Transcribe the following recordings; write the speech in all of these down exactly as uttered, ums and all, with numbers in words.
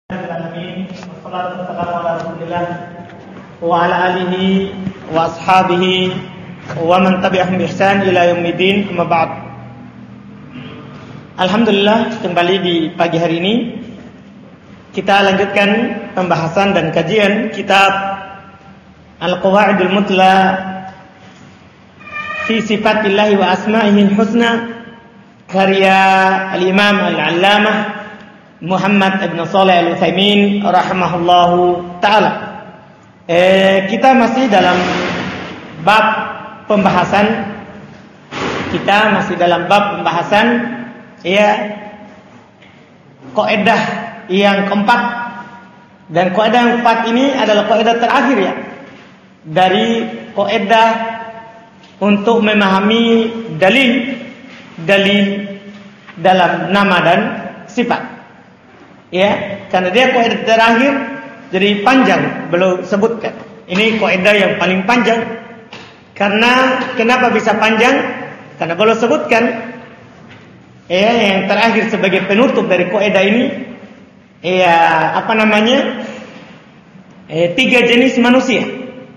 Alamin, wassalatu wassalamu ala Rasulillah wa ala alihi wa ashabihi wa man tabi'ahum bi ihsan ila yaumiddin. Amma ba'd. Alhamdulillah, kembali di pagi hari ini kita lanjutkan pembahasan dan kajian kitab Al-Qawaidul Mutla fi Sifatillahi wa Asma'ihil Husna karya Al-Imam Al-Allamah Muhammad ibn Shalih Al-Utsaimin rahimahullahu taala. Eh, kita masih dalam bab pembahasan kita masih dalam bab pembahasan ya kaidah yang keempat, dan kaidah yang keempat ini adalah kaidah terakhir ya dari kaidah untuk memahami dalil dalil dalam nama dan sifat. Ya, karena dia kaidah terakhir, jadi panjang belum sebutkan. Ini kaidah yang paling panjang. Karena kenapa bisa panjang? Karena belum sebutkan. Ya, yang terakhir sebagai penutup dari kaidah ini, ya apa namanya? Eh, tiga jenis manusia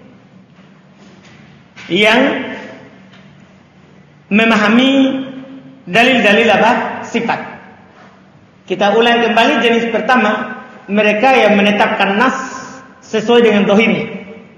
yang memahami dalil-dalil apa? Sifat. Kita ulang kembali jenis pertama, mereka yang menetapkan nas sesuai dengan dohirnya,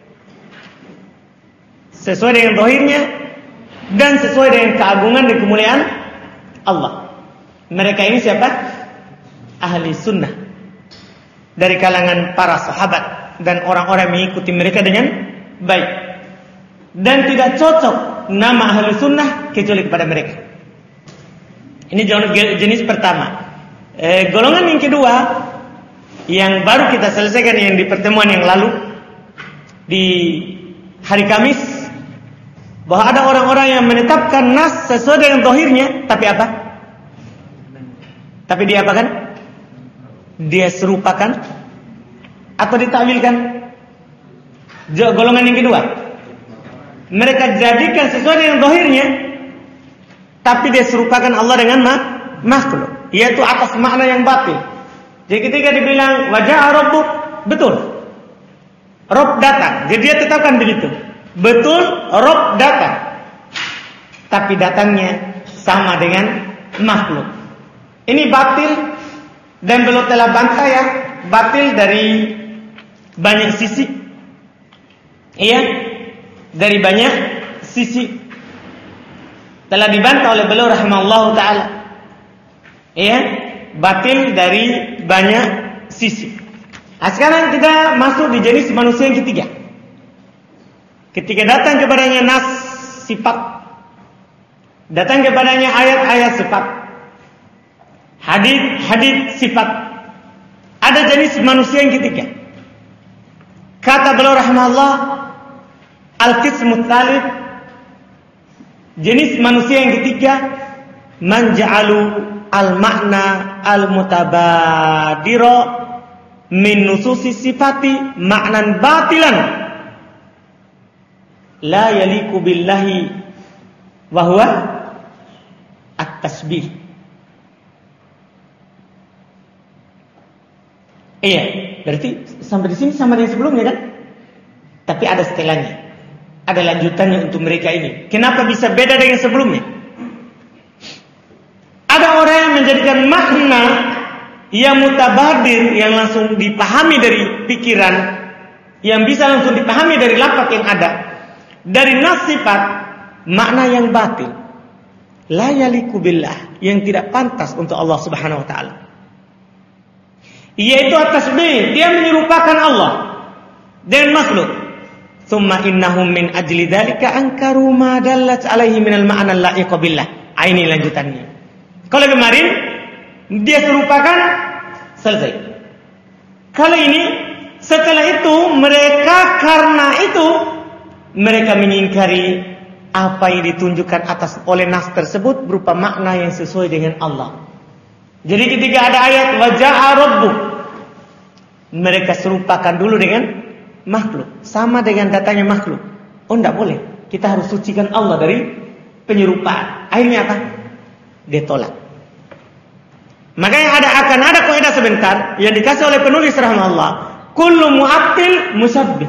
sesuai dengan dohirnya dan sesuai dengan keagungan dan kemuliaan Allah. Mereka ini siapa? Ahli sunnah dari kalangan para sahabat dan orang-orang yang mengikuti mereka dengan baik. Dan tidak cocok nama ahli sunnah kecuali kepada mereka. Ini jenis pertama. Eh, golongan yang kedua yang baru kita selesaikan yang di pertemuan yang lalu di hari Kamis, bahwa ada orang-orang yang menetapkan nas sesuai dengan dohirnya, tapi apa? Tapi dia apa kan? Dia serupakan atau ditakwilkan. Golongan yang kedua, mereka jadikan sesuai dengan dohirnya, tapi dia serupakan Allah dengan makhluk, yaitu atas makna yang batil. Jadi ketika dibilang wajah Rabbuk, betul, Rabb datang. Jadi dia tetapkan begitu, betul Rabb datang, tapi datangnya sama dengan makhluk. Ini batil dan belum telah bantah ya, batil dari banyak sisi. Iya, dari banyak sisi telah dibantah oleh beliau rahimahullahu taala. Ya, batil dari banyak sisi. Nah, sekarang kita masuk di jenis manusia yang ketiga. Ketika datang kepadanya nas sifat, datang kepadanya ayat-ayat sifat, hadis-hadis sifat, ada jenis manusia yang ketiga. Kata beliau rahimahullah, al-qismu tsalits, jenis manusia yang ketiga, man ja'alu al-makna al-mutabadiro min nususi sifati maknan batilan la yaliku billahi wa huwa at-tasbih. Iya, berarti sampai di sini sama dengan sebelumnya kan? Tapi ada setelahnya, ada lanjutannya untuk mereka ini. Kenapa bisa beda dengan sebelumnya? Ada orang yang menjadikan makna yang mutabadir, yang langsung dipahami dari pikiran, yang bisa langsung dipahami dari lafaz yang ada, dari nas sifat, makna yang batil, la yaliku billah, yang tidak pantas untuk Allah Subhanahu wa taala. Yaitu at-tasbih, dia menyerupakan Allah dan makhluk. Tsumma innahum min ajli dzalika ankaru ma dallat alaihi minal ma'na al-la'iq billah. Ini lanjutannya. Kalau kemarin dia serupakan, selesai. Kali ini setelah itu mereka karena itu mereka mengingkari apa yang ditunjukkan atas oleh nas tersebut berupa makna yang sesuai dengan Allah. Jadi ketika ada ayat waja'a rabbuk, mereka serupakan dulu dengan makhluk, sama dengan datanya makhluk. Oh, tidak boleh. Kita harus sucikan Allah dari penyerupaan. Akhirnya apa? Dia tolak. Makanya ada akan ada kaidah sebentar yang dikasih oleh penulis rahimahullah, kullu mu'attil musabbih.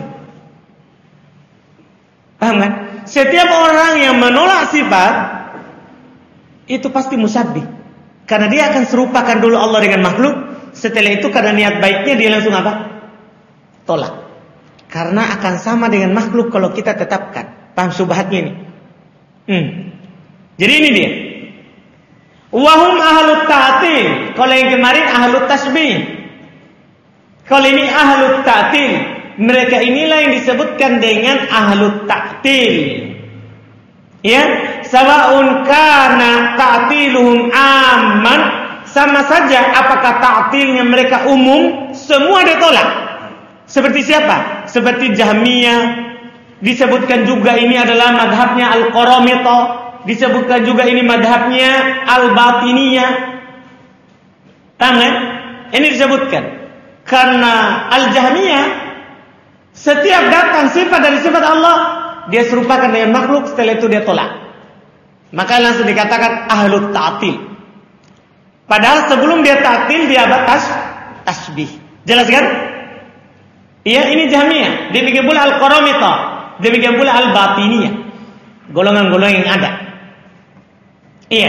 Paham kan? Setiap orang yang menolak sifat itu pasti musabbih. Karena dia akan serupakan dulu Allah dengan makhluk, setelah itu karena niat baiknya dia langsung apa? Tolak. Karena akan sama dengan makhluk kalau kita tetapkan. Paham syubhatnya ini? Hmm. Jadi ini dia. Wahum ahlut ta'til. Kalau yang kemarin ahlut tasbih. Kalau ini ahlut ta'til. Mereka inilah yang disebutkan dengan ahlut ta'til. Ya, sawa'un kana ta'tiluhum amman, sama saja apakah ta'tilnya mereka umum, semua ditolak. Seperti siapa? Seperti Jahmiyah. Disebutkan juga ini adalah madhabnya Al-Qaramithah. Disebutkan juga ini madhabnya Al-Batiniyah. Paham kan? Ini disebutkan karena Al-Jahmiyah setiap datang sifat dari sifat Allah dia serupakan dengan makhluk, setelah itu dia tolak. Maka langsung dikatakan ahlut ta'til. Padahal sebelum dia ta'til dia batas tasbih. Jelas kan? Iya, ini Jahmiyah. Demikian pula Al-Qaramithah. Demikian pula Al-Batiniyah. Golongan-golongan yang ada. Iya.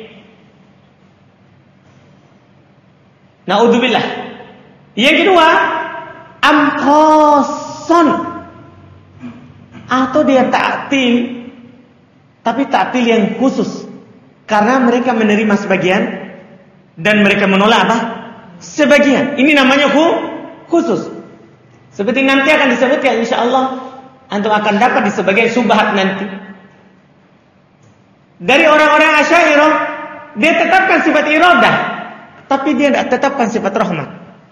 Na'udzubillah. Yang kedua, amkhoson, atau dia ta'til, tapi ta'til yang khusus, karena mereka menerima sebagian dan mereka menolak apa? Sebagian. Ini namanya khusus. Seperti nanti akan disebutkan insyaallah, antum akan dapat di sebagian syubhat nanti. Dari orang-orang Asy'ariyah, dia tetapkan sifat iradah, tapi dia tidak tetapkan sifat rahmat.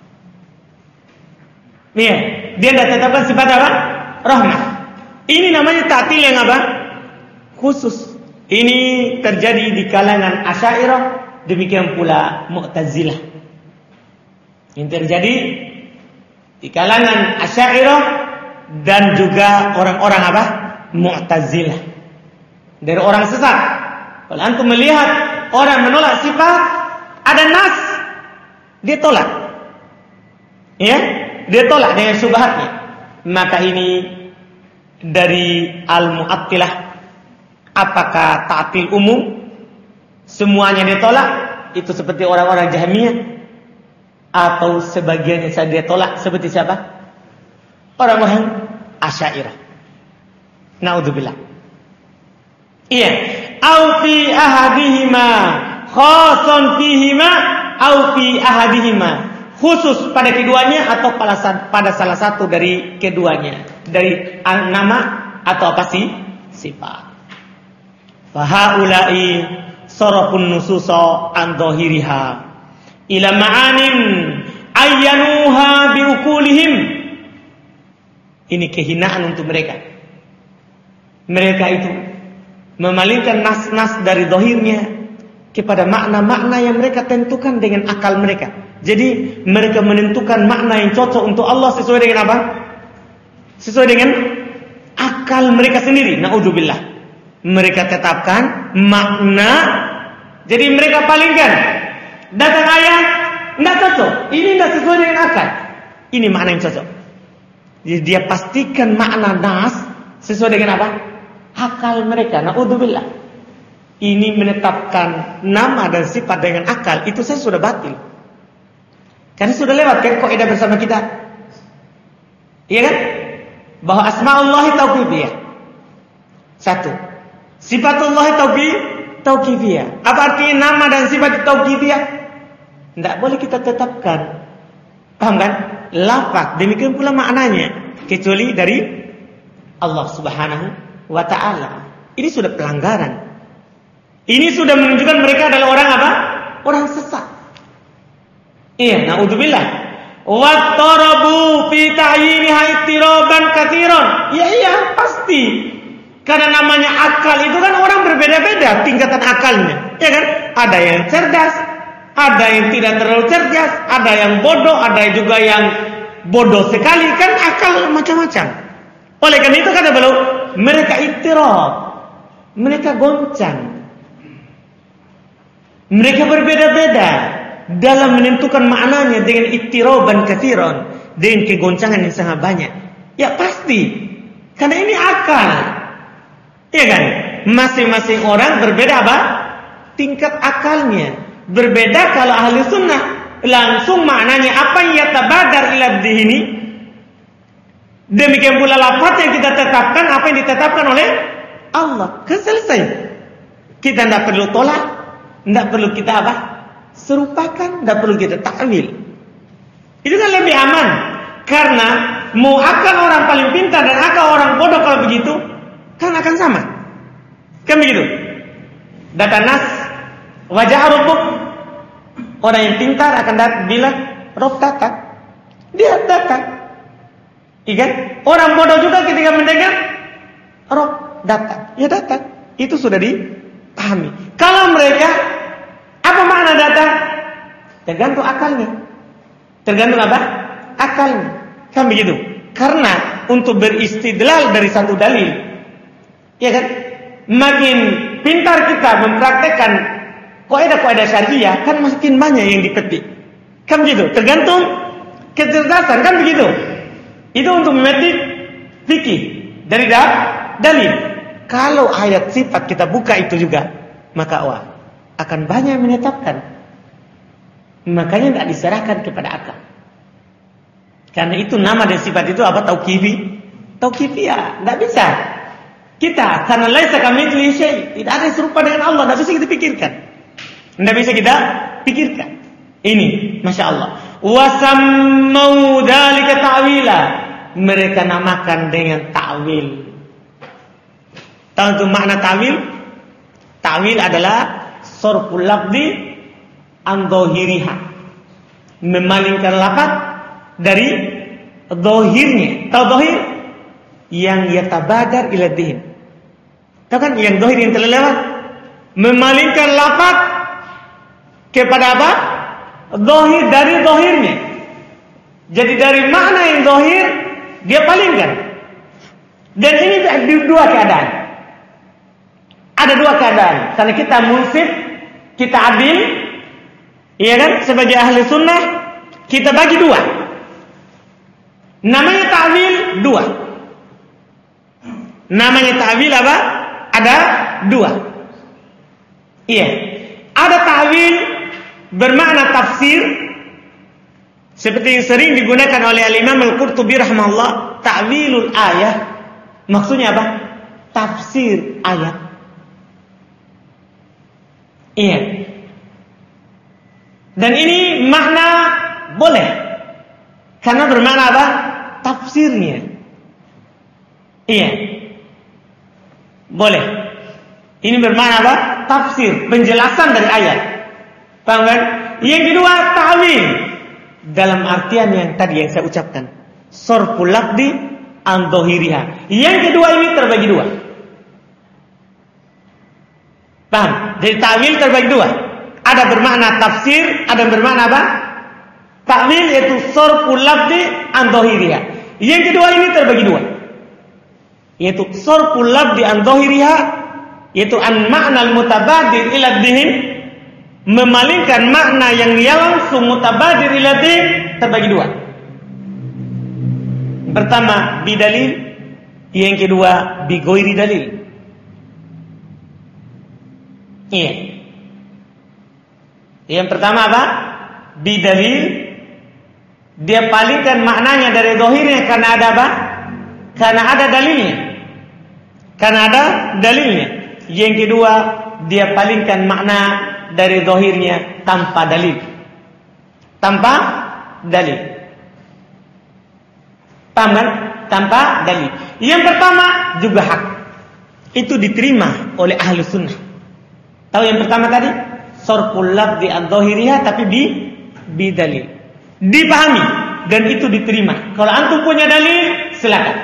Iya, dia tidak tetapkan sifat apa? Rahmat. Ini namanya ta'til yang apa? Khusus. Ini terjadi di kalangan Asy'ariyah, demikian pula Mu'tazilah. Ini terjadi di kalangan Asy'ariyah dan juga orang-orang apa? Mu'tazilah. Dari orang sesat. Kalau antum melihat orang menolak sifat, ada nas, dia tolak. Ya, dia tolak dengan syubhatnya. Maka ini dari al-mu'attilah. Apakah ta'til umum semuanya dia tolak? Itu seperti orang-orang Jahmiyah, atau sebagiannya saja dia tolak seperti siapa? Orang-orang Asy'ariyah. Naudzubillah. Iya, au fi ahadihima khasun fihima au fi ahadihima, khusus pada keduanya atau pada salah satu dari keduanya, dari nama atau apa sih sifat. Fa haula'i sarafun nususa an dhahiriha ila ma'anin ayyanuha biukulihim. Ini kehinaan untuk mereka. Mereka itu memalingkan nas-nas dari zahirnya kepada makna-makna yang mereka tentukan dengan akal mereka. Jadi mereka menentukan makna yang cocok untuk Allah sesuai dengan apa? Sesuai dengan akal mereka sendiri. Na'udzubillah. Mereka tetapkan makna, jadi mereka palingkan. Datang ayat tidak cocok, ini tidak sesuai dengan akal. Ini makna yang cocok. Jadi dia pastikan makna nas sesuai dengan apa? Akal mereka. Na'udzubillah. Ini menetapkan nama dan sifat dengan akal, itu saya sudah batil. Karena sudah lewat kan kaidah bersama kita. Iya kan? Bahwa asma'ullahi tauqifiyah. Satu. Sifatullahi tauqifiyah. Apa artinya nama dan sifat tauqifiyah? Tidak boleh kita tetapkan. Paham kan? Lafaz demikian pula maknanya, kecuali dari Allah Subhanahu wa ta'ala. Ini sudah pelanggaran. Ini sudah menunjukkan mereka adalah orang apa? Orang sesat. Iya, na'udzubillah. Wa tarabu fi ta'yiniha ittiraban katsiran. Ya iya, pasti. Karena namanya akal itu kan orang berbeda-beda tingkatan akalnya. Ya kan? Ada yang cerdas, ada yang tidak terlalu cerdas, ada yang bodoh, ada juga yang bodoh sekali. Kan akal macam-macam. Oleh karena itu kata beliau, mereka ittirab, mereka goncang, mereka berbeda-beda. dalam menentukan maknanya dengan ittiraban katsiran, dengan kegoncangan yang sangat banyak. Ya pasti, karena ini akal. Ya kan? Masing-masing orang berbeda apa? Tingkat akalnya. Berbeda kalau ahli sunnah langsung maknanya apa yang yatabadar ila dhihni. Demikian pula lafaz yang kita tetapkan apa yang ditetapkan oleh Allah. Kan selesai. Kita tidak perlu tolak, tidak perlu kita apa? Serupakan, tidak perlu kita takwil. Itu kan lebih aman. Karena mau akal orang paling pintar dan akal orang bodoh kalau begitu, kan akan sama. Kan begitu. Data nas, wajah rabbuk. Orang yang pintar akan datang bilang, Rob datang. Dia datang. Iya. Orang bodoh juga ketika mendengar, Rob datang. Ya datang. Itu sudah dipahami. Kalau mereka, apa makna datang? Tergantung akalnya. Tergantung apa? Akalnya. Kan begitu. Karena untuk beristidlal dari satu dalil, ya kan, makin pintar kita mempraktekkan kaidah-kaidah syariah, kan makin banyak yang dipetik. Kan begitu. Tergantung kecerdasan, kan begitu. Itu untuk memetik fikih dari dalil. Kalau ayat sifat kita buka itu juga, maka wah, akan banyak yang menetapkan. Makanya tidak diserahkan kepada akal. Karena itu nama dan sifat itu apa? Tauqifi. Tauqifi ya, tidak bisa. Kita karena laisa kamitslihi syai', tidak ada yang serupa dengan Allah, tidak bisa kita pikirkan. Tidak bisa kita pikirkan. Ini, masya Allah. Wasammau dzalika ta'wila. Mereka namakan dengan ta'wil. Tahu itu makna ta'wil? Ta'wil adalah sarful lafzi an dhahiriha. Memalingkan lafaz dari dhahirnya. Tahu dhahir? Yang yatabadar ila dhihn. Tahu kan yang dhahir yang telah lewat? Memalingkan lafaz kepada apa? Dhahir, dari dhahirnya. Jadi dari makna yang dhahir dia palingkan. Dan ini di dua keadaan. Ada dua keadaan. Karena kita munsif, kita adil, iya kan? Sebagai ahli sunnah, kita bagi dua. Namanya ta'wil dua. Namanya ta'wil apa? Ada dua. Iya. Ada ta'wil bermakna tafsir, seperti yang sering digunakan oleh Al-Imam Al-Qurtubi rahimahullah, ta'wilul ayah. Maksudnya apa? Tafsir ayat. Iya. Dan ini makna boleh. Karena bermakna apa? Tafsirnya. Iya. Boleh. Ini bermakna apa? Tafsir, penjelasan dari ayat. Paham kan? Yang kedua, ta'wil. Dalam artian yang tadi yang saya ucapkan. Sarful lafzi an dhahiriha. Yang kedua ini terbagi dua. Paham? Jadi ta'wil terbagi dua. Ada bermakna tafsir, ada bermakna apa? Ta'wil yaitu sarful lafzi an dhahiriha. Yang kedua ini terbagi dua. Yaitu sarful lafzi an dhahiriha, yaitu an ma'nal mutabadir ila dhihn, memalingkan makna yang dia langsung mutabadir ila dhihn, terbagi dua. Pertama bidalil, yang kedua bigoiri dalil. Iya. Yang pertama apa? Bidalil. Dia palingkan maknanya dari zahirnya karena ada apa? Karena ada dalilnya. Karena ada dalilnya. Yang kedua, dia palingkan makna dari zahirnya tanpa dalil. Tanpa dalil. Paham kan? Tanpa dalil. Yang pertama juga hak. Itu diterima oleh ahli sunnah. Tahu yang pertama tadi? Sarful lafzi an dhahiriha tapi bi bi dalil. Dipahami dan itu diterima. Kalau antum punya dalil, silakan.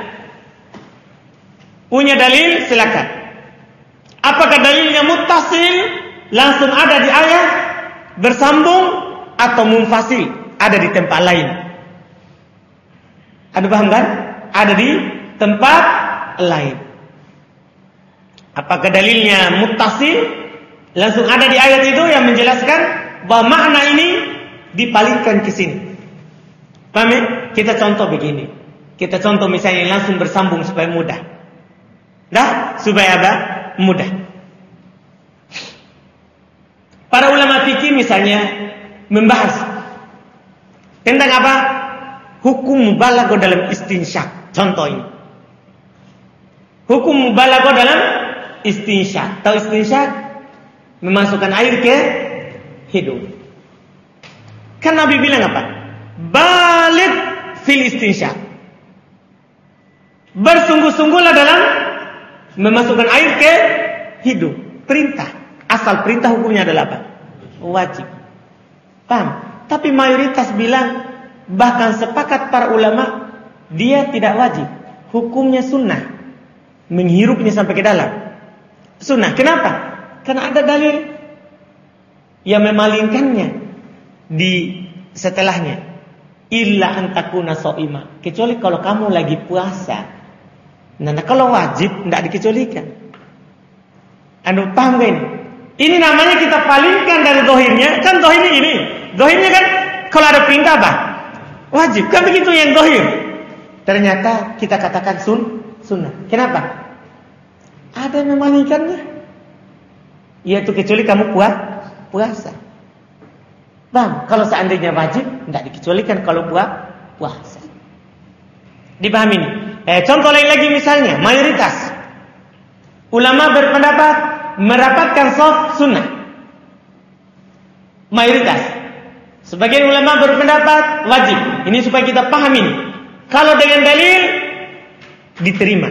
Punya dalil, silakan. Apakah dalilnya muttasil, langsung ada di ayat, bersambung, atau munfasil, ada di tempat lain? Ada paham kan? Ada di tempat lain. Apakah dalilnya muttasil, langsung ada di ayat itu yang menjelaskan bahwa makna ini dipalingkan ke sini. Paham ya? Kita contoh begini. Kita contoh misalnya langsung bersambung supaya mudah. Dah, supaya apa? Mudah. Para ulama fikih misalnya membahas tentang apa? Hukum mubalaghah dalam istinsyak. Contoh ini. Hukum mubalaghah dalam istinsyak. Tahu istinsyak? Memasukkan air ke hidung. Kan Nabi bilang apa? Baligh fil istinsyak. Bersungguh-sungguhlah dalam memasukkan air ke hidung. Perintah. Asal perintah hukumnya adalah apa? Wajib. Paham? Tapi mayoritas bilang, bahkan sepakat para ulama, dia tidak wajib. Hukumnya sunnah. Menghirupnya sampai ke dalam. Sunnah. Kenapa? Karena ada dalil yang memalingkannya di setelahnya. Illa antakuna so'ima. Kecuali kalau kamu lagi puasa. Nah, kalau wajib tidak dikecualikan. Anda paham gak ini? Ini namanya kita palingkan dari dohirnya. Kan dohirnya ini. Dohirnya kan kalau ada perintah apa? Wajib. Kan begitu yang dohir. Ternyata kita katakan sun, sunnah. Kenapa? Ada yang memalingkannya. Yaitu kecuali kamu puas, puasa. Bang, kalau seandainya wajib, tidak dikecualikan kalau puas, puasa. Dipahami ini? Eh, contoh lain lagi misalnya, mayoritas ulama berpendapat merapatkan shaf sunnah. Mayoritas. Sebagian ulama berpendapat wajib. Ini supaya kita pahami ini. Kalau dengan dalil diterima.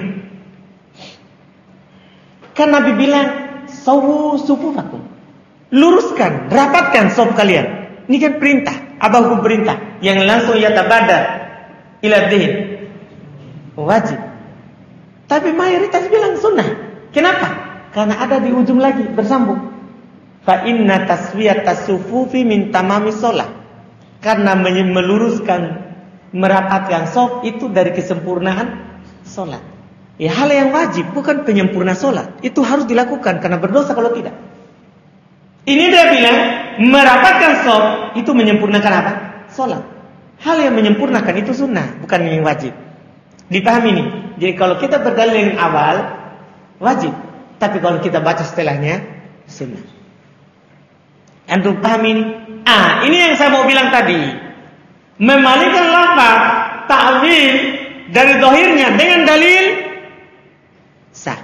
Kan Nabi bilang, sawu sufufakum. Luruskan, rapatkan shaf kalian. Ini kan perintah. Apa hukum perintah? Yang langsung yatabadar ila dhihin. Wajib. Tapi mayoritas bilang sunnah. Kenapa? Karena ada di ujung lagi bersambung. Fa inna taswiyatas sufufi min tamami shalah. Karena meluruskan, merapatkan shaf itu dari kesempurnaan salat. Ya, hal yang wajib bukan penyempurna salat. Itu harus dilakukan karena berdosa kalau tidak. Ini dia bilang merapatkan shaf itu menyempurnakan apa? Salat. Hal yang menyempurnakan itu sunnah, bukan yang wajib. Dipahami ini. Jadi kalau kita berdalil yang awal wajib, tapi kalau kita baca setelahnya sunnah. Antum pahami ini? Ah, ini yang saya mau bilang tadi. Memalingkan lafaz ta'wil dari zahirnya dengan dalil sah.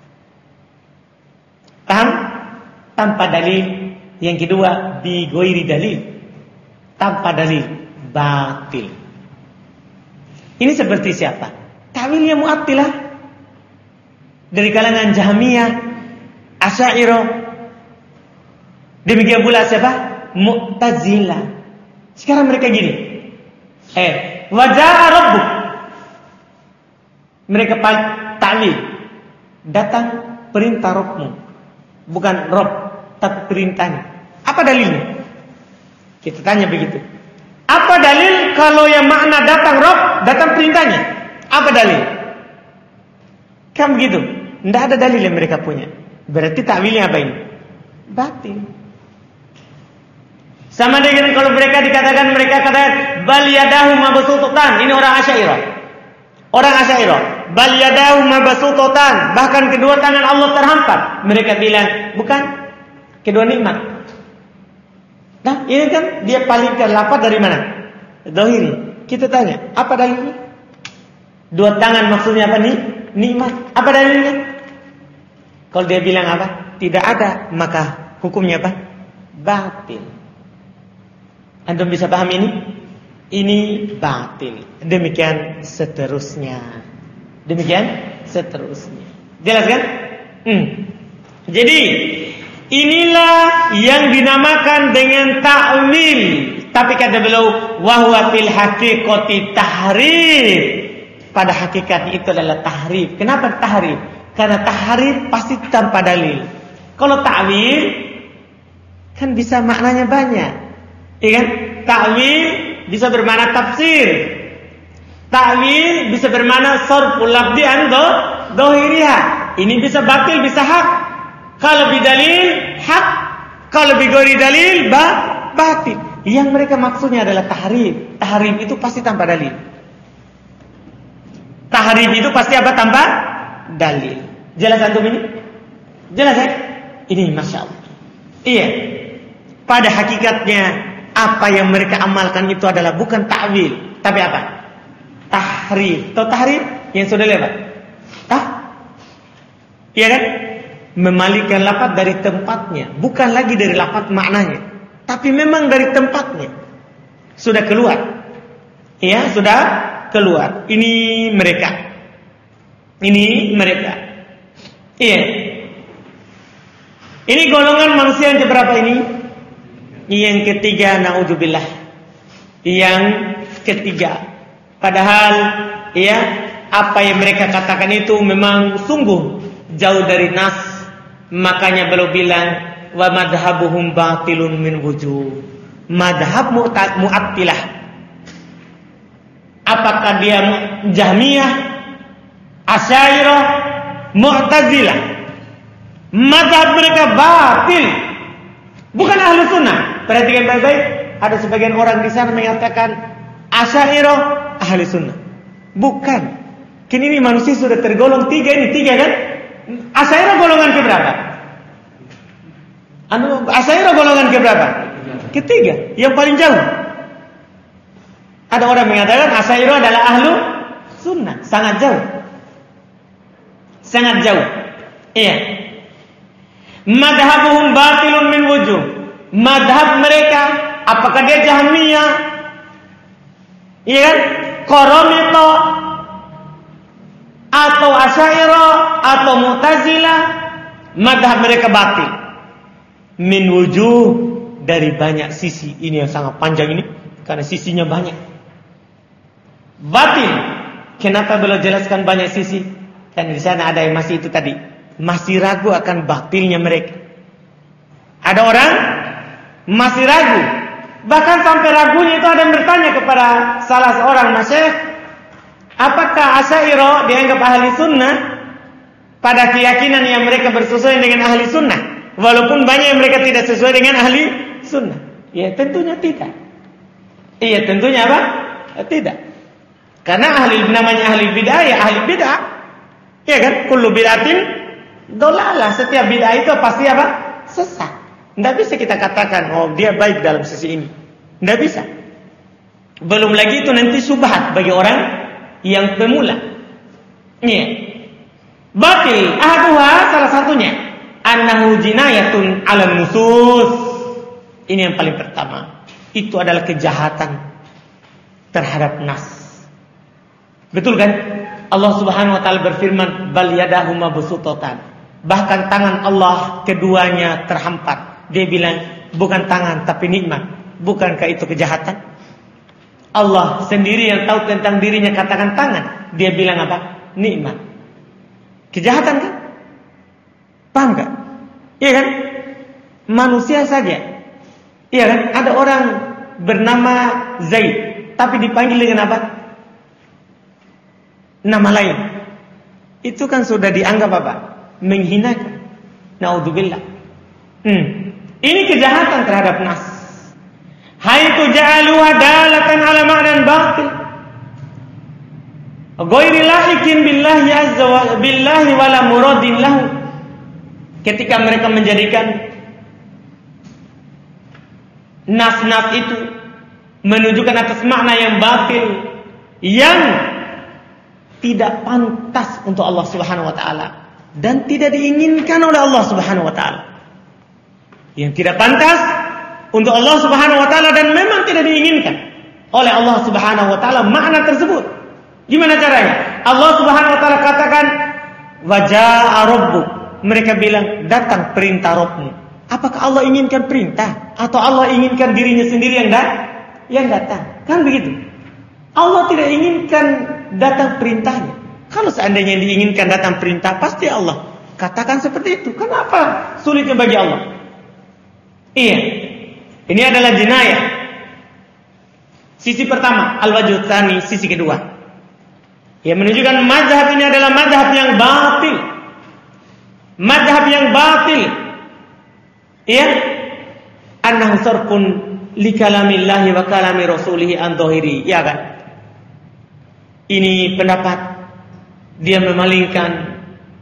Paham? Tanpa dalil. Yang kedua, bi ghairi dalil. Tanpa dalil, batil. Ini seperti siapa? Ta'wilnya Mu'attilah. Dari kalangan Jahmiyah, Asy'ariyah. Demikian pula siapa? Mu'tazilah. Sekarang mereka gini. Eh, waja'a rabbuk. Mereka ta'wil. Datang perintah Rabbmu. Bukan Rabb, tapi perintahnya. Apa dalilnya? Kita tanya begitu. Apa dalil kalau yang makna datang Rabb, datang perintahnya? Apa dalil? Kan begitu. Tidak ada dalil yang mereka punya. Berarti ta'wilnya apa ini? Batil. Sama dengan kalau mereka dikatakan, mereka katakan bal yadahu mabsuutatan. Ini orang Asy'ariyah. Orang Asy'ariyah, bal yadahu mabsuutatan. Bahkan kedua tangan Allah terhampat. Mereka bilang, bukan kedua nikmat. Nah, ini kan dia palingkan lafaz dari mana? Zahiri. Kita tanya, apa dalilnya? Dua tangan maksudnya apa nih? Nikmat. Apa dalilnya? Kalau dia bilang apa? Tidak ada, maka hukumnya apa? Batil. Antum bisa paham ini? Ini batil. Demikian seterusnya. Demikian seterusnya. Jelas kan? Hmm. Jadi inilah yang dinamakan dengan ta'wil. Tapi kata beliau, wa huwa fil haqiqati tahrif. Pada hakikatnya itu adalah tahrif. Kenapa tahrif? Karena tahrif pasti tanpa dalil. Kalau ta'wil kan bisa maknanya banyak. Iya kan? Ta'wil bisa bermakna tafsir. Ta'wil bisa bermakna sarful lafzi an dhahiriyah. Ini bisa batil, bisa hak. Kalau bidalil hak, kalau bighairi dalil ba batil. yang mereka maksudnya adalah tahrif. Tahrif itu pasti tanpa dalil. Tahrif itu pasti apa? Tanpa dalil. Jelas antum ini? Jelas ya? Ini Masya Allah. Iya. Pada hakikatnya apa yang mereka amalkan itu adalah bukan ta'wil, tapi apa? Tahrif. Tahu tahrif yang sudah lewat? Tah? Iya kan? Memalingkan lafaz dari tempatnya, bukan lagi dari lafaz maknanya, tapi memang dari tempatnya. Sudah keluar. Ya, sudah keluar. Ini mereka. Ini mereka. Iya. Ini golongan manusia yang keberapa ini? Yang ketiga, naudzubillah. Yang ketiga. Padahal ya, apa yang mereka katakan itu memang sungguh jauh dari nas. Makanya beliau bilang wa madhabuhum batilun min wujuh. Madhab mu'attilah. Apakah dia Jahmiyah, Asy'ariyah, Mu'tazilah? Madhab mereka batil, bukan ahlu sunnah. Perhatikan baik-baik. Ada sebagian orang di sana mengatakan Asy'ariyah ahli sunnah. Bukan. Kini ini manusia sudah tergolong tiga ini tiga kan? Asy'ariyah golongan keberapa? Anu Asy'ariyah golongan keberapa? Ketiga, yang paling jauh. Ada orang mengatakan Asy'ariyah adalah ahlu sunnah, sangat jauh. Sangat jauh. Iya. Madhabuhum batilun min wujuh. Madhab mereka, apakah dia Jahmiyah? Iya kan? Qaramita atau Asy'ariyah atau Mu'tazilah, madhab mereka batil. Min wujuh, dari banyak sisi. Ini yang sangat panjang ini, karena sisinya banyak. Batil. Kenapa beliau jelaskan banyak sisi? Dan di sana ada yang masih itu tadi, masih ragu akan batilnya mereka. Ada orang masih ragu. Bahkan sampai ragunya itu ada yang bertanya kepada salah seorang masyayikh, apakah Asy'ariyah dianggap ahli sunnah pada keyakinan yang mereka bersesuaian dengan ahli sunnah, walaupun banyak yang mereka tidak sesuai dengan ahli sunnah? Ya tentunya tidak. Iya tentunya apa? Tidak. Karena ahli namanya ahli bid'ah ya ahli bid'ah. Ya kan? Kullu bid'atin dolalah. Setiap bid'ah itu pasti apa? Sesat. Tidak bisa kita katakan oh dia baik dalam sisi ini. Tidak bisa. Belum lagi itu nanti subhat bagi orang yang pemula. Iya. Batil ahaduha, salah satunya annahu jinayatun 'ala nusus. Ini yang paling pertama. Itu adalah kejahatan terhadap nas. Betul kan? Allah Subhanahu wa taala berfirman bal yadahu mabsuutatan. Bahkan tangan Allah keduanya terhampat. Dia bilang bukan tangan tapi nikmat. Bukankah itu kejahatan? Allah sendiri yang tahu tentang dirinya katakan tangan. Dia bilang apa? Nikmat. Kejahatan kan? Paham gak? Iya kan? Manusia saja. Iya kan? Ada orang bernama Zaid, tapi dipanggil dengan apa? Nama lain. Itu kan sudah dianggap apa? Menghinakan. Naudzubillah. Hmm. Ini kejahatan terhadap nas. Haitu ja'aluha dalatan ala ma'nan batil. Ghairi lahikin billahi azza wa billahi wala muradin lahu. Ketika mereka menjadikan nas-nas itu menunjukkan atas makna yang batil, yang tidak pantas untuk Allah Subhanahu wa taala dan tidak diinginkan oleh Allah Subhanahu wa taala. Yang tidak pantas untuk Allah Subhanahu wa taala dan memang tidak diinginkan oleh Allah Subhanahu wa taala makna tersebut. Gimana caranya? Allah Subhanahu wa taala katakan wajaa rabbuk. Mereka bilang datang perintah Rabbmu. Apakah Allah inginkan perintah atau Allah inginkan dirinya sendiri yang datang? Yang datang. Kan begitu. Allah tidak inginkan datang perintahnya. Kalau seandainya diinginkan datang perintah, pasti Allah katakan seperti itu. Kenapa sulitnya bagi Allah? Iya. Ini adalah jinayah. Sisi pertama, al-wajh tsani, sisi kedua. Yang menunjukkan mazhab ini adalah mazhab yang batil. Mazhab yang batil. Iya. Annahu sarfun li kalamillahi wa kalami rasulihi an dhahiri. Ya kan? Ini pendapat dia memalingkan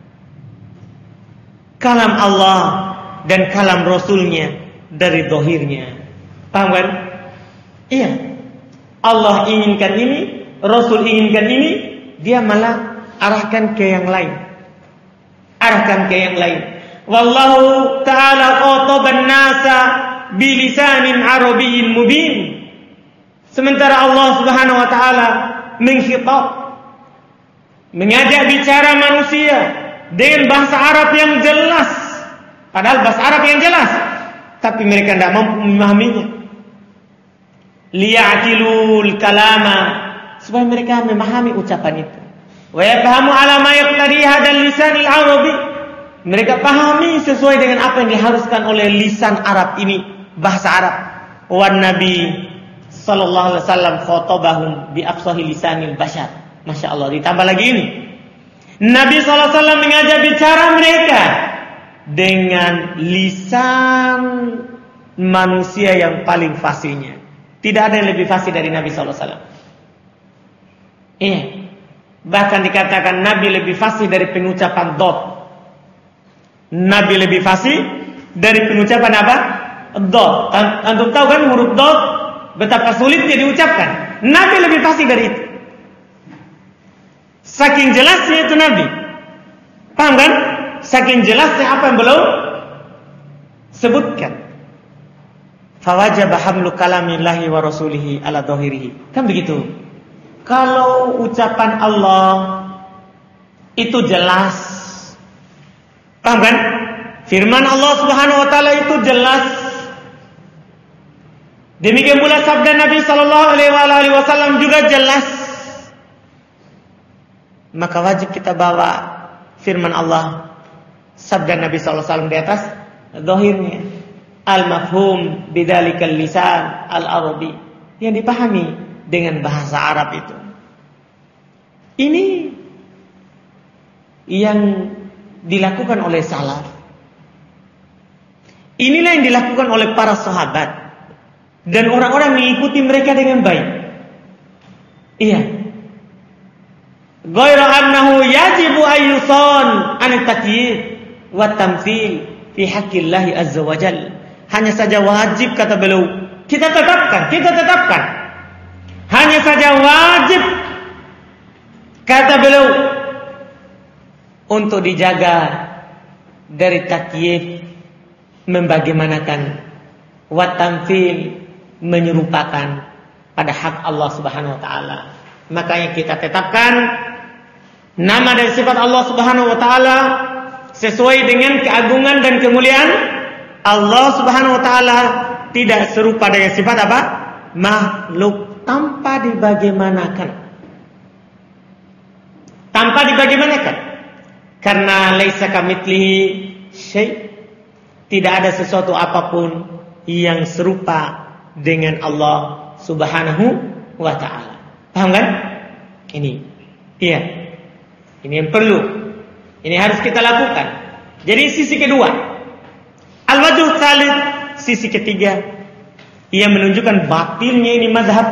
kalam Allah dan kalam Rasulnya dari zahirnya. Paham kan? Iya. Allah inginkan ini, Rasul inginkan ini, dia malah arahkan ke yang lain. Arahkan ke yang lain. Wallahu ta'ala khataban nasa bilisanin arabiyyin mubin. Sementara Allah Subhanahu wa taala mengkhitab, mengajak bicara manusia dengan bahasa Arab yang jelas. Padahal bahasa Arab yang jelas, tapi mereka tidak mampu memahaminya. Liya'qilul kalama, supaya mereka memahami ucapan itu. Wa yafhamu ala ma yaqtadi hadzal lisanil arabi. Mereka pahami sesuai dengan apa yang diharuskan oleh lisan Arab ini, bahasa Arab. Wan Nabi sallallahu alaihi wasallam khatabahum bi afsahi lisanil bashar. Masya Allah, ditambah lagi ini. Nabi sallallahu alaihi wasallam mengajak bicara mereka dengan lisan manusia yang paling fasihnya. Tidak ada yang lebih fasih dari Nabi sallallahu alaihi wasallam. Iya. Bahkan dikatakan Nabi lebih fasih dari pengucapan dot. Nabi lebih fasih dari pengucapan apa? Dot. Antum tahu kan huruf dot betapa sulitnya diucapkan. Nabi lebih fasih dari itu. Saking jelasnya itu Nabi. Paham kan? Saking jelasnya apa yang belum sebutkan. Fawajaba hamlu kalamillahi wa rasulihi ala dhahirihi. Kan begitu. Kalau ucapan Allah itu jelas, paham kan? Firman Allah Subhanahu wa taala itu jelas. Demikian pula sabda Nabi sallallahu alaihi wasallam juga jelas. Maka wajib kita bawa firman Allah, sabda Nabi sallallahu alaihi wasallam di atas zahirnya. Al-mafhum bidzalikal lisan al-arabi, yang dipahami dengan bahasa Arab itu. Ini yang dilakukan oleh salaf. Inilah yang dilakukan oleh para sahabat dan orang-orang mengikuti mereka dengan baik. Iya. Ghairu annahu yajibu ayyusan an at-takyif wa tamthil fi haqqillahi azza wa jalla. Hanya saja wajib, kata beliau, kita tetapkan, kita tetapkan. Hanya saja wajib, kata beliau, untuk dijaga dari takyif, membagaimanakan, wa tamthil, menyerupakan pada hak Allah Subhanahu wa taala. Makanya kita tetapkan nama dan sifat Allah Subhanahu wa taala sesuai dengan keagungan dan kemuliaan Allah Subhanahu wa taala, tidak serupa dengan sifat apa? Makhluk, tanpa dibagaimanakan. Tanpa dibagaimanakan. Karena laisa kamitslihi syai'. Tidak ada sesuatu apapun yang serupa dengan Allah Subhanahu wa taala. Paham kan? Ini. Iya. Ini yang perlu. Ini harus kita lakukan. Jadi sisi kedua, al-wajh tsalits, sisi ketiga, yang menunjukkan batilnya ini mazhab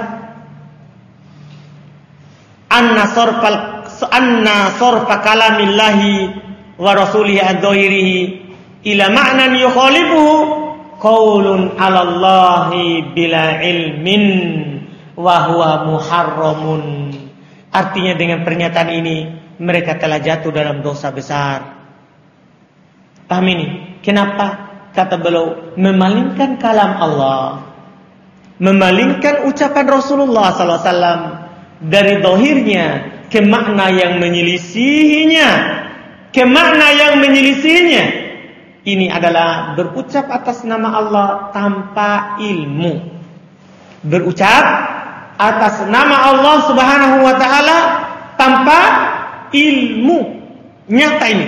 anna sarfal anna sarfa kalamillahi wa rasulihi adh-dhahirihi ila ma'nan yukhalifuhu qaulun 'ala Allahi bila ilmin wa huwa muharramun. Artinya dengan pernyataan ini mereka telah jatuh dalam dosa besar. Paham ini? Kenapa? Kata beliau, memalingkan kalam Allah, memalingkan ucapan Rasulullah sallallahu alaihi wasallam dari zahirnya ke makna yang menyelisihinya, ke makna yang menyelisihinya. Ini adalah berucap atas nama Allah tanpa ilmu, berucap atas nama Allah Subhanahu wa taala tanpa ilmu. Nyata ini.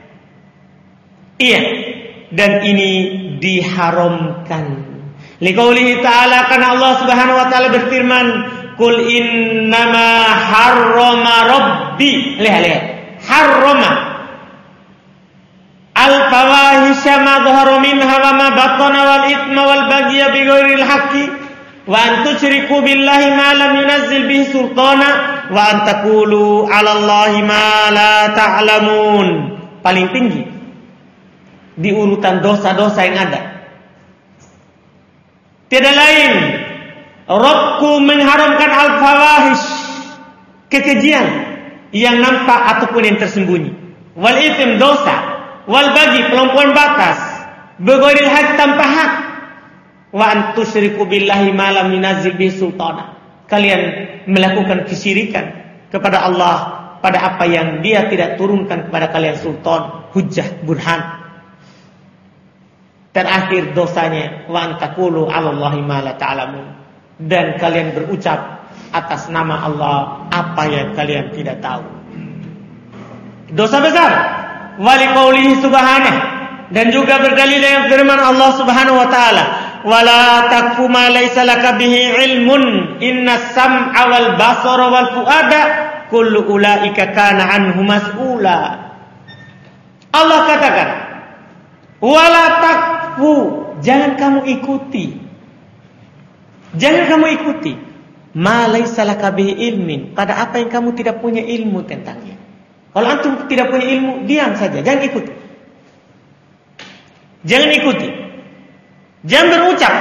Iya. Dan ini diharamkan. Liqaulihi ta'ala, karena Allah Subhanahu wa taala berfirman, "Qul innama harrama rabbi." Lihat, lihat. Harrama al-fawahisha ma dhahara minha wa ma batana wal itsma wal bagya bighairil haqqi wa antusyriku billahi ma lam yunazzil bihi sultana wa antaqulu 'ala Allahi ma la ta'lamun. Paling tinggi di urutan dosa-dosa yang ada. Tiada lain, Rabbku mengharamkan al-fawahish, kekejian yang nampak ataupun yang tersembunyi. Wal itsm, dosa. Wal bagi, pelampauan batas. Bighairil haq, tanpa hak. Wa antusyriku billahi ma lam yunazzil bihi sultana. Kalian melakukan kesyirikan kepada Allah pada apa yang Dia tidak turunkan kepada kalian sultan, hujjah, burhan. Terakhir dosanya, wa antaqulu 'ala Allahi ma la ta'lamun, dan kalian berucap atas nama Allah apa yang kalian tidak tahu. Dosa besar. Wa liqaulihi subhanahu, dan juga berdalil dengan firman Allah Subhanahu wa taala, wala taqfu ma laysa laka bihi ilmun innas sam'a wal basara wal fuada kullu ulaika kana anhu mas'ula. Allah katakan, wala taqfu, jangan kamu ikuti, jangan kamu ikuti ma laysa laka bihi ilmin, pada apa yang kamu tidak punya ilmu tentangnya. Kalau antum tidak punya ilmu, diam saja, jangan ikuti. Jangan ikuti. Jangan berucap.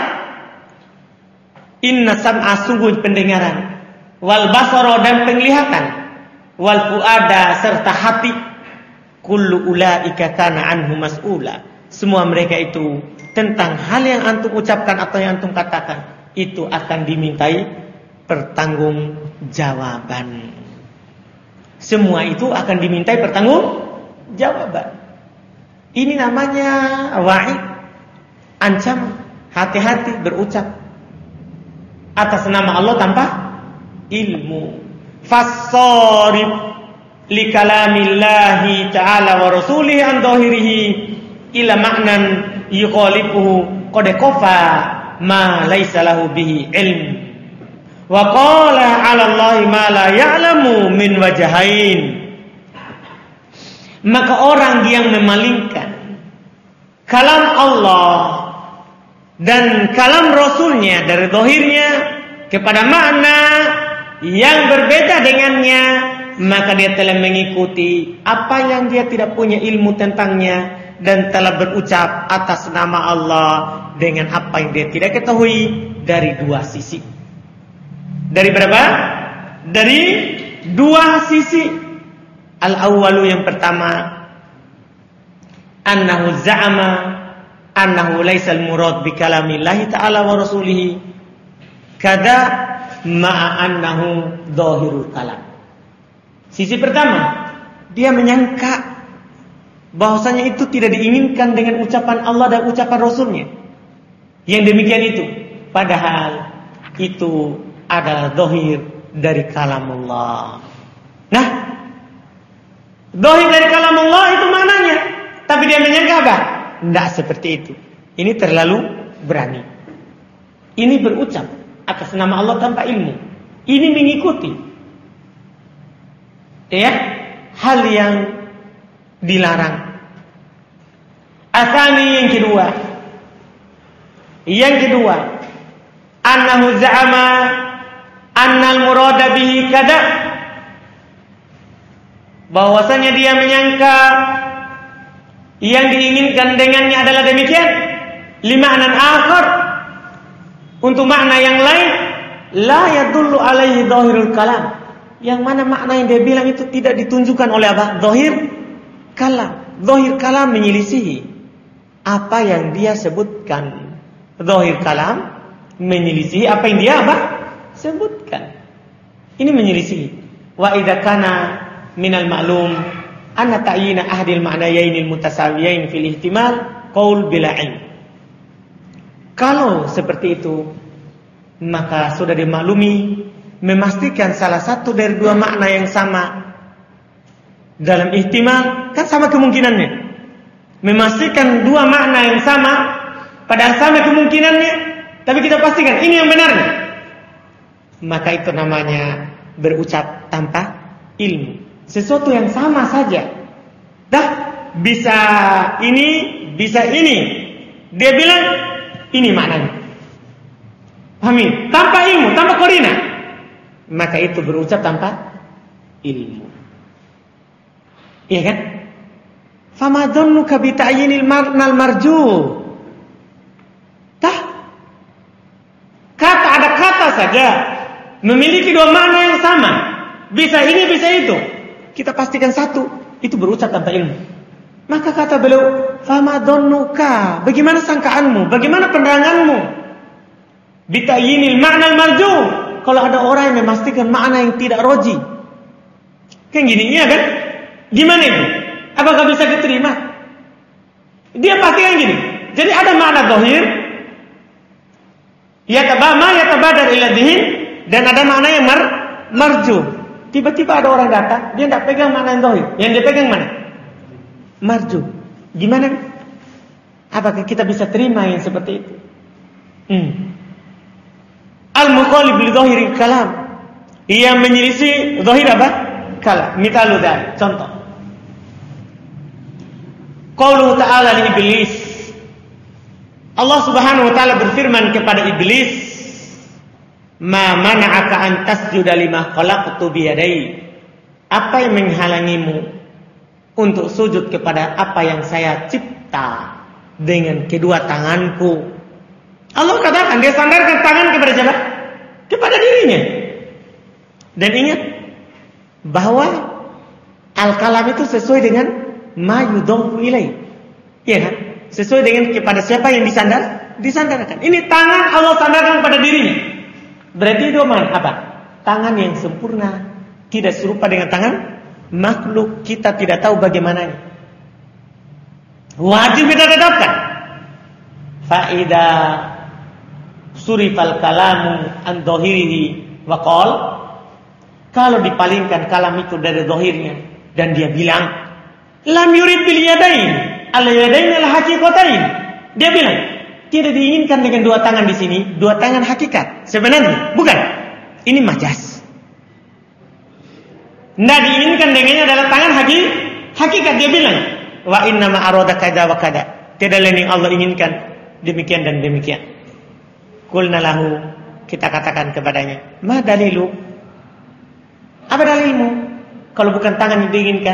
Inna sam'a, sungguh pendengaran, wal basara, dan penglihatan, wal fuada, serta hati, kullu ulaika kana anhu mas'ula. Semua mereka itu tentang hal yang antum ucapkan atau yang antum katakan itu akan dimintai pertanggungjawaban. Semua itu akan dimintai pertanggungjawaban. Ini namanya wa'id, ancam, hati-hati berucap atas nama Allah tanpa ilmu. Fassarif li kalamillahi ta'ala wa rasulihi an dhahirihi ila ma'nan yukhalifuhu qad qafa ma laysa lahu bihi ilm. Wa qala 'ala Allahi ma la ya'lamu min wajahain. Maka orang yang memalingkan kalam Allah dan kalam Rasulnya dari zahirnya kepada makna yang berbeda dengannya, maka dia telah mengikuti apa yang dia tidak punya ilmu tentangnya dan telah berucap atas nama Allah dengan apa yang dia tidak ketahui dari dua sisi. Dari berapa? Dari dua sisi. Al-awwalu, yang pertama, annahu za'ama annahu laisa al-murad bi kalamillahi ta'ala wa rasulihi kada ma'a annahu dhahirul kalam. Sisi pertama, dia menyangka bahwasanya itu tidak diinginkan dengan ucapan Allah dan ucapan Rasulnya. Yang demikian itu, padahal itu adalah zahir dari kalamullah. Nah, zahir dari kalamullah itu mananya, tapi dia menyangka apa? Tidak seperti itu. Ini terlalu berani. Ini berucap atas nama Allah tanpa ilmu. Ini mengikuti, ya, hal yang dilarang. Asani, yang kedua, yang kedua, annahu za'ama annal murada bihi kada, bahwasanya dia menyangka yang diinginkan dengannya adalah demikian, lima'nan akhar, untuk makna yang lain, la yadullu alaihi dhahirul kalam, yang mana makna yang dia bilang itu tidak ditunjukkan oleh apa? Dhahir kalam. Dhahir kalam menyelisihi apa yang dia sebutkan. Dhahir kalam menyelisihi apa yang dia apa? Sebutkan. Ini menyelisihi. Wa idza kana minal ma'lum anna ta'yina ahdil ma'nayainil mutasawiyain fil ihtimal qaul bila ilm. Kalau seperti itu, maka sudah dimaklumi memastikan salah satu dari dua makna yang sama dalam ihtimal, kan sama kemungkinannya. Memastikan dua makna yang sama padahal sama kemungkinannya, tapi kita pastikan ini yang benarnya, maka itu namanya berucap tanpa ilmu. Sesuatu yang sama saja, dah bisa ini, bisa ini, dia bilang ini maknanya. Pahami? Tanpa ilmu, tanpa korina, maka itu berucap tanpa ilmu. Iya kan? Fama dhannuka bi ta'yinil mar'al marju. Tah. Kata ada kata saja memiliki dua makna yang sama. Bisa ini, bisa itu. Kita pastikan satu, itu berucap tanpa ilmu. Maka kata beliau, fama dhannuka, bagaimana sangkaanmu? Bagaimana pandanganmu? Bi ta'yinil ma'nal marju. Kalau ada orang yang memastikan makna yang tidak roji. Kan gini, iya kan? Gimana itu? Apakah bisa diterima? Dia pastikan gini. Jadi ada makna zahir, yatabama yatabadar ila dzihn, dan ada makna yang mar, marju. Tiba-tiba ada orang datang, dia tidak pegang makna yang zahir. Yang dia pegang mana? Marju. Gimana? Apakah kita bisa terima yang seperti itu? Hmm. Al-mukhalif li zahiril kalam. Ia menyelisih zahir apa? Kalam. Mitalu dzalik. Contoh. Qauluhu ta'ala li iblis. Allah Subhanahu wa taala berfirman kepada iblis, "Ma mana'aka an tasjuda lima khalaqtu bi yadayya?" Apa yang menghalangimu untuk sujud kepada apa yang saya cipta dengan kedua tanganku? Allah katakan, dia sandarkan tangan kepada siapa? Kepada dirinya. Dan ingat bahwa al-kalam itu sesuai dengan ma yudhafu ilai. Iya kan? Sesuai dengan kepada siapa yang disandar? Disandarkan. Ini tangan Allah sandarkan pada dirinya. Berarti itu apa? Tangan yang sempurna, tidak serupa dengan tangan makhluk. Kita tidak tahu bagaimananya. Wajib kita tetapkan. Faida surifal kalamu an dhahirihi wa qal, kalau dipalingkan kalam itu dari zahirnya dan dia bilang lam yurid bil yadain al yadain al haqiqatain, dia bilang tidak diinginkan dengan dua tangan di sini, dua tangan hakikat sebenarnya bukan, ini majas. Tidak diinginkan dengannya adalah tangan haki, hakikat. Dia bilang wa inna ma arada kada wa kada, tidak lain yang Allah inginkan demikian dan demikian. Qulna lahu, kita katakan kepadanya, ma dalilu? Apa dalilmu? Kalau bukan tangan yang diinginkan.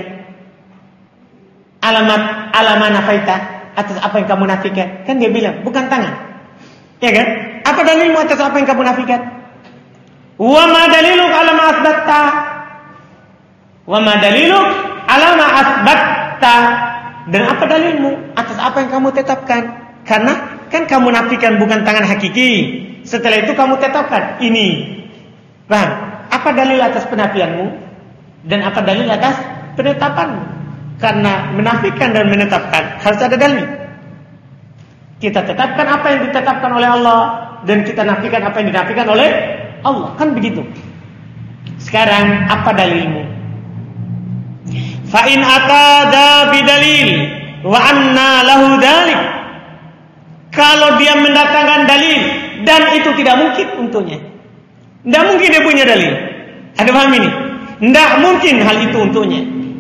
Alamat alaman nafaita, atas apa yang kamu nafikan? Kan dia bilang bukan tangan. Ya kan? Apa dalilmu atas apa yang kamu nafikan? Wa ma daliluk alama asbatta? Wa ma daliluk alama asbatta? Dan apa dalilmu atas apa yang kamu tetapkan? Karena kan kamu nafikan bukan tangan hakiki. Setelah itu kamu tetapkan ini. Paham? Apa dalil atas penafianmu? Dan apa dalil atas penetapanmu? Karena menafikan dan menetapkan harus ada dalil. Kita tetapkan apa yang ditetapkan oleh Allah, dan kita nafikan apa yang dinafikan oleh Allah. Kan begitu. Sekarang apa dalilmu? Fa in atada bidalil wa anna lahu dalik. Kalau dia mendatangkan dalil dan itu tidak mungkin untuknya, tidak mungkin dia punya dalil. Ada paham ini? Tidak mungkin hal itu untuknya.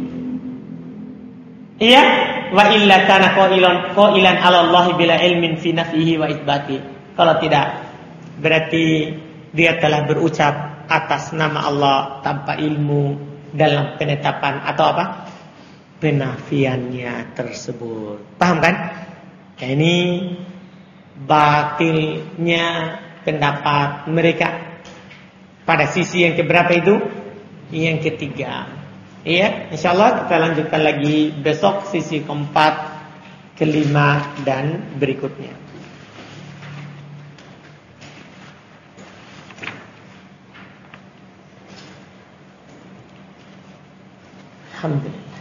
Iya, wa illa kana qailan qailan 'ala Allah bila ilmin fi nafsihi wa itsbati. Kalau tidak, berarti dia telah berucap atas nama Allah tanpa ilmu dalam penetapan atau apa? Penafiannya tersebut. Paham kan? Ya, ini batilnya pendapat mereka pada sisi yang keberapa itu? Yang ketiga. Iya, insyaallah kita lanjutkan lagi besok sisi keempat, kelima dan berikutnya. Alhamdulillah.